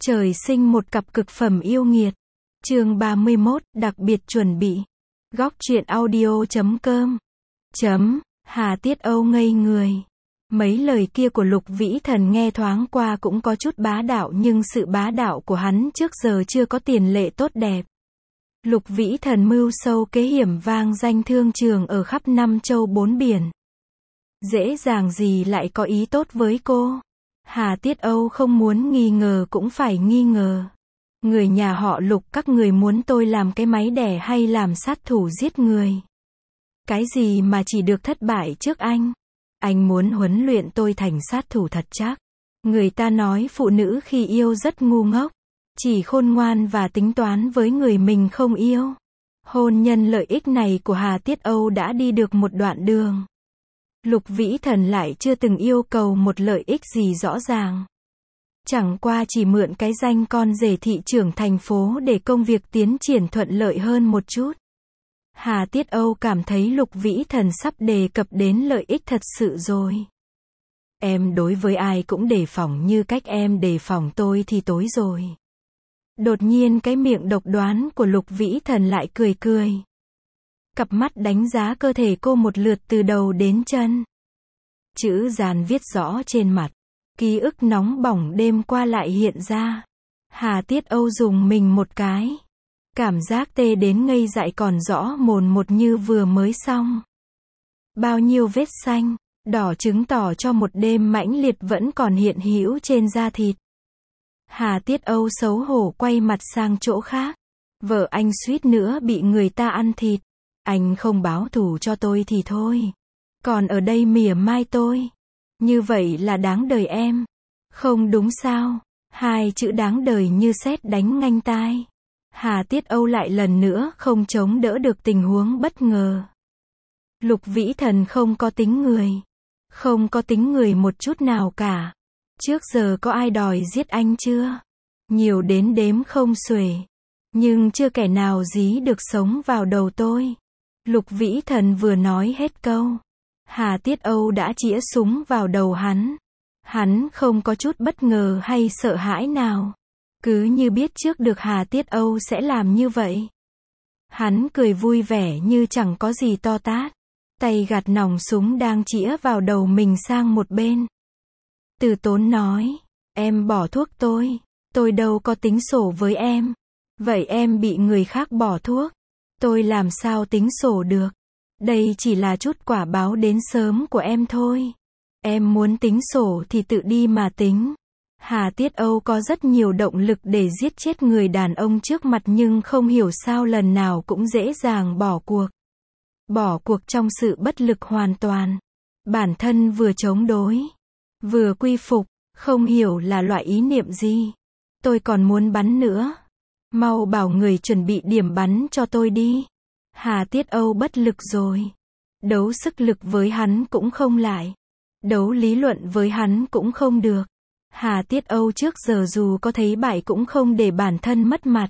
Trời sinh một cặp cực phẩm yêu nghiệt. Chương 31, đặc biệt chuẩn bị. Góc truyện audio.com. Hà Tiết Âu ngây người. Mấy lời kia của Lục Vĩ Thần nghe thoáng qua cũng có chút bá đạo, nhưng sự bá đạo của hắn trước giờ chưa có tiền lệ tốt đẹp. Lục Vĩ Thần mưu sâu kế hiểm, vang danh thương trường ở khắp năm châu bốn biển. Dễ dàng gì lại có ý tốt với cô? Hà Tiết Âu không muốn nghi ngờ cũng phải nghi ngờ. Người nhà họ Lục, các người muốn tôi làm cái máy đẻ hay làm sát thủ giết người? Cái gì mà chỉ được thất bại trước anh? Anh muốn huấn luyện tôi thành sát thủ thật chắc. Người ta nói phụ nữ khi yêu rất ngu ngốc, chỉ khôn ngoan và tính toán với người mình không yêu. Hôn nhân lợi ích này của Hà Tiết Âu đã đi được một đoạn đường. Lục Vĩ Thần lại chưa từng yêu cầu một lợi ích gì rõ ràng. Chẳng qua chỉ mượn cái danh con rể thị trưởng thành phố để công việc tiến triển thuận lợi hơn một chút. Hà Tiết Âu cảm thấy Lục Vĩ Thần sắp đề cập đến lợi ích thật sự rồi. Em đối với ai cũng đề phòng như cách em đề phòng tôi thì tối rồi. Đột nhiên cái miệng độc đoán của Lục Vĩ Thần lại cười cười. Cặp mắt đánh giá cơ thể cô một lượt từ đầu đến chân. Chữ dàn viết rõ trên mặt. Ký ức nóng bỏng đêm qua lại hiện ra. Hà Tiết Âu dùng mình một cái. Cảm giác tê đến ngây dại còn rõ mồn một như vừa mới xong. Bao nhiêu vết xanh, đỏ chứng tỏ cho một đêm mãnh liệt vẫn còn hiện hữu trên da thịt. Hà Tiết Âu xấu hổ quay mặt sang chỗ khác. Vợ anh suýt nữa bị người ta ăn thịt. Anh không báo thù cho tôi thì thôi. Còn ở đây mỉa mai tôi. Như vậy là đáng đời em. Không đúng sao? Hai chữ đáng đời như sét đánh ngang tai. Hà Tiết Âu lại lần nữa không chống đỡ được tình huống bất ngờ. Lục Vĩ Thần không có tính người. Không có tính người một chút nào cả. Trước giờ có ai đòi giết anh chưa? Nhiều đến đếm không xuể. Nhưng chưa kẻ nào dí được sống vào đầu tôi. Lục Vĩ Thần vừa nói hết câu. Hà Tiết Âu đã chĩa súng vào đầu hắn. Hắn không có chút bất ngờ hay sợ hãi nào. Cứ như biết trước được Hà Tiết Âu sẽ làm như vậy. Hắn cười vui vẻ như chẳng có gì to tát. Tay gạt nòng súng đang chĩa vào đầu mình sang một bên. Từ tốn nói. Em bỏ thuốc tôi đâu có tính sổ với em. Vậy em bị người khác bỏ thuốc. Tôi làm sao tính sổ được. Đây chỉ là chút quả báo đến sớm của em thôi. Em muốn tính sổ thì tự đi mà tính. Hà Tiết Âu có rất nhiều động lực để giết chết người đàn ông trước mặt, nhưng không hiểu sao lần nào cũng dễ dàng bỏ cuộc. Bỏ cuộc trong sự bất lực hoàn toàn. Bản thân vừa chống đối, vừa quy phục, không hiểu là loại ý niệm gì. Tôi còn muốn bắn nữa. Mau bảo người chuẩn bị điểm bắn cho tôi đi. Hà Tiết Âu bất lực rồi. Đấu sức lực với hắn cũng không lại. Đấu lý luận với hắn cũng không được. Hà Tiết Âu trước giờ dù có thấy bại cũng không để bản thân mất mặt.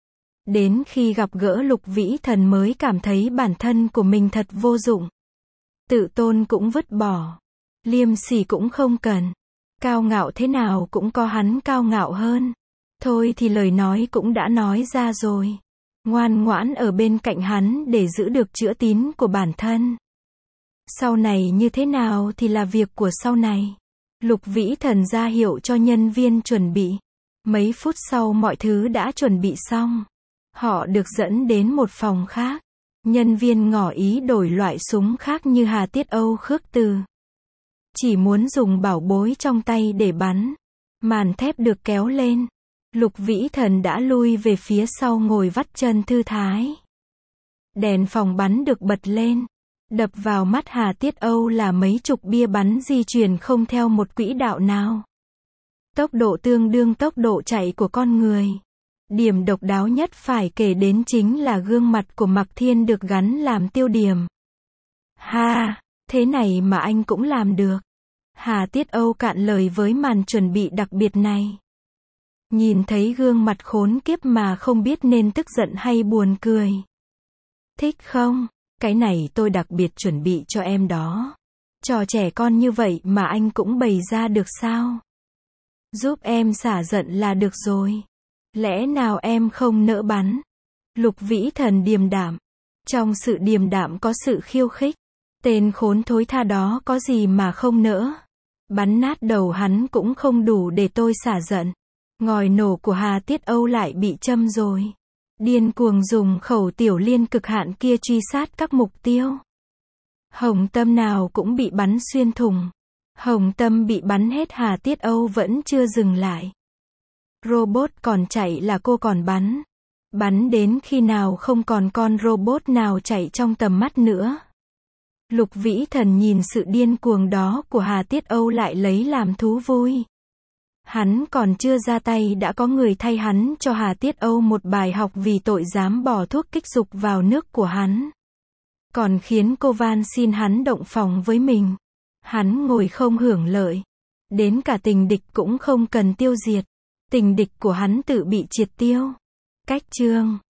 Đến khi gặp gỡ Lục Vĩ Thần mới cảm thấy bản thân của mình thật vô dụng. Tự tôn cũng vứt bỏ. Liêm sỉ cũng không cần. Cao ngạo thế nào cũng có hắn cao ngạo hơn. Thôi thì lời nói cũng đã nói ra rồi. Ngoan ngoãn ở bên cạnh hắn để giữ được chữ tín của bản thân. Sau này như thế nào thì là việc của sau này. Lục Vĩ Thần ra hiệu cho nhân viên chuẩn bị. Mấy phút sau mọi thứ đã chuẩn bị xong. Họ được dẫn đến một phòng khác. Nhân viên ngỏ ý đổi loại súng khác như Hà Tiết Âu khước từ. Chỉ muốn dùng bảo bối trong tay để bắn. Màn thép được kéo lên. Lục Vĩ Thần đã lui về phía sau ngồi vắt chân thư thái. Đèn phòng bắn được bật lên. Đập vào mắt Hà Tiết Âu là mấy chục bia bắn di chuyển không theo một quỹ đạo nào. Tốc độ tương đương tốc độ chạy của con người. Điểm độc đáo nhất phải kể đến chính là gương mặt của Mạc Thiên được gắn làm tiêu điểm. Ha, thế này mà anh cũng làm được. Hà Tiết Âu cạn lời với màn chuẩn bị đặc biệt này. Nhìn thấy gương mặt khốn kiếp mà không biết nên tức giận hay buồn cười. Thích không? Cái này tôi đặc biệt chuẩn bị cho em đó. Trò trẻ con như vậy mà anh cũng bày ra được sao? Giúp em xả giận là được rồi. Lẽ nào em không nỡ bắn? Lục Vĩ Thần điềm đạm. Trong sự điềm đạm có sự khiêu khích. Tên khốn thối tha đó có gì mà không nỡ. Bắn nát đầu hắn cũng không đủ để tôi xả giận. Ngòi nổ của Hà Tiết Âu lại bị châm rồi. Điên cuồng dùng khẩu tiểu liên cực hạn kia truy sát các mục tiêu. Hồng tâm nào cũng bị bắn xuyên thủng. Hồng tâm bị bắn hết, Hà Tiết Âu vẫn chưa dừng lại. Robot còn chạy là cô còn bắn. Bắn đến khi nào không còn con robot nào chạy trong tầm mắt nữa. Lục Vĩ Thần nhìn sự điên cuồng đó của Hà Tiết Âu lại lấy làm thú vui. Hắn còn chưa ra tay đã có người thay hắn cho Hà Tiết Âu một bài học vì tội dám bỏ thuốc kích dục vào nước của hắn. Còn khiến cô van xin hắn động phòng với mình. Hắn ngồi không hưởng lợi. Đến cả tình địch cũng không cần tiêu diệt. Tình địch của hắn tự bị triệt tiêu. Cách chương